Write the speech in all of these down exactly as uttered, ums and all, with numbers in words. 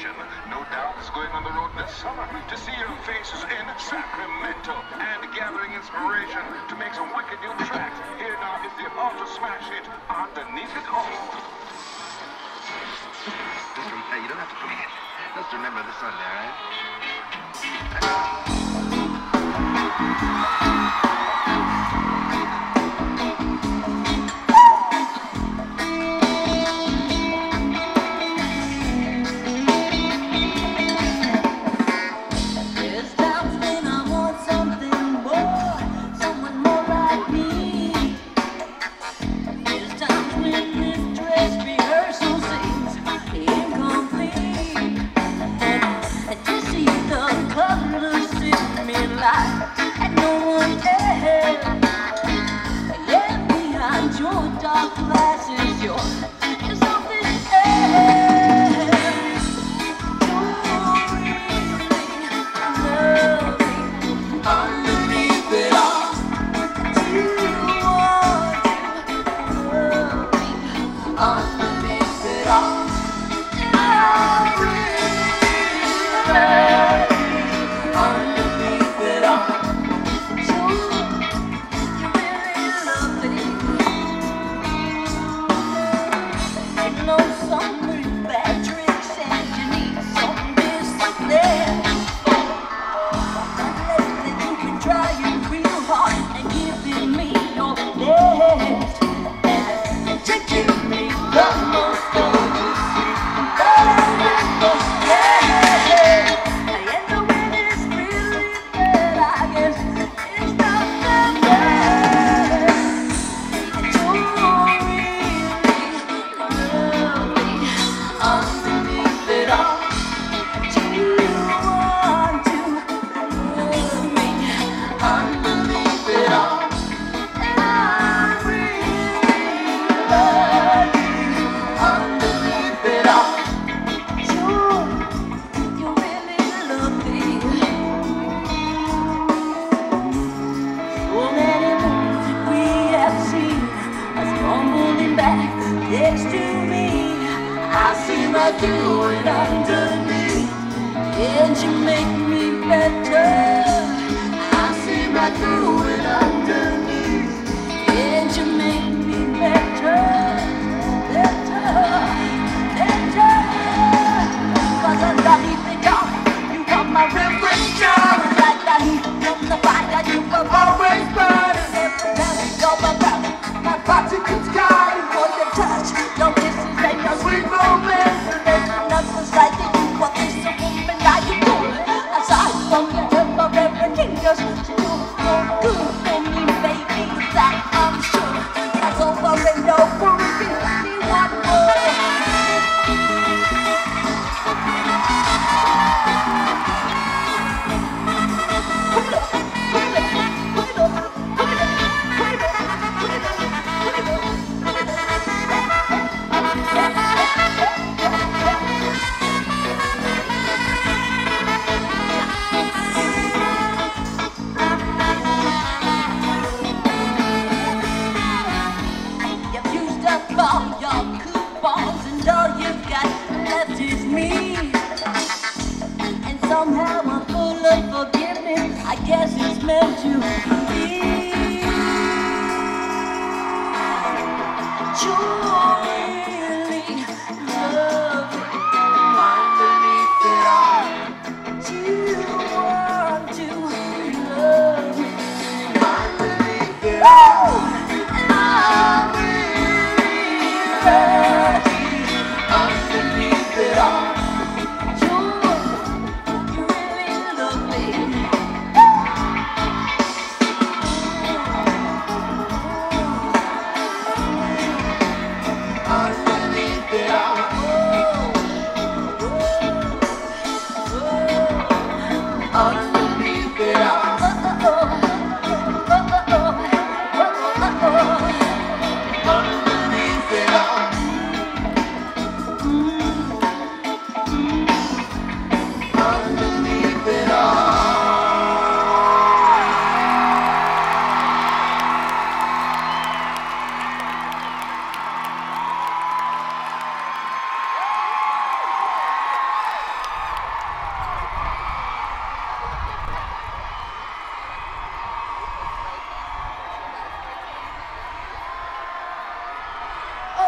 nation. No doubt is going on the road this summer to see your faces in Sacramento and gathering inspiration to make some wicked new tracks. Here now is the ultra smash hit, Underneath It All. Just rem- hey, you don't have to forget. Just remember the Sunday, all right?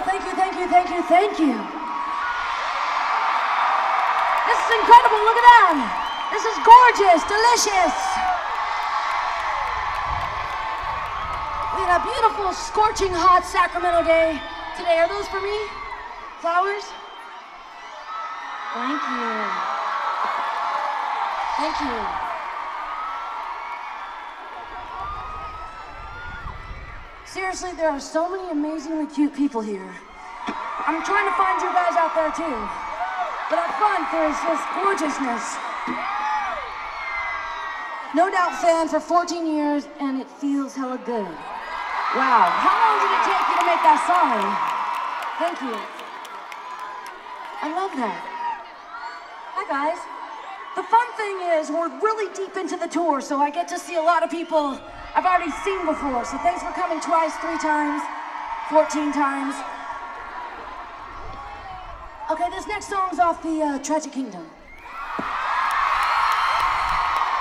thank you, thank you, thank you, thank you. This is incredible, look at them. This is gorgeous, delicious. We had a beautiful, scorching hot Sacramento day today. Are those for me? Flowers? Thank you. Thank you. Seriously, there are so many amazingly cute people here. I'm trying to find you guys out there too. But have fun for his just gorgeousness. No Doubt fan for fourteen years, and it feels hella good. Wow, how long did it take you to make that song? Thank you. I love that. Hi guys. The fun thing is we're really deep into the tour, so I get to see a lot of people I've already seen before. So thanks for coming twice, three times, fourteen times. Okay, this next song's off the uh, Tragic Kingdom.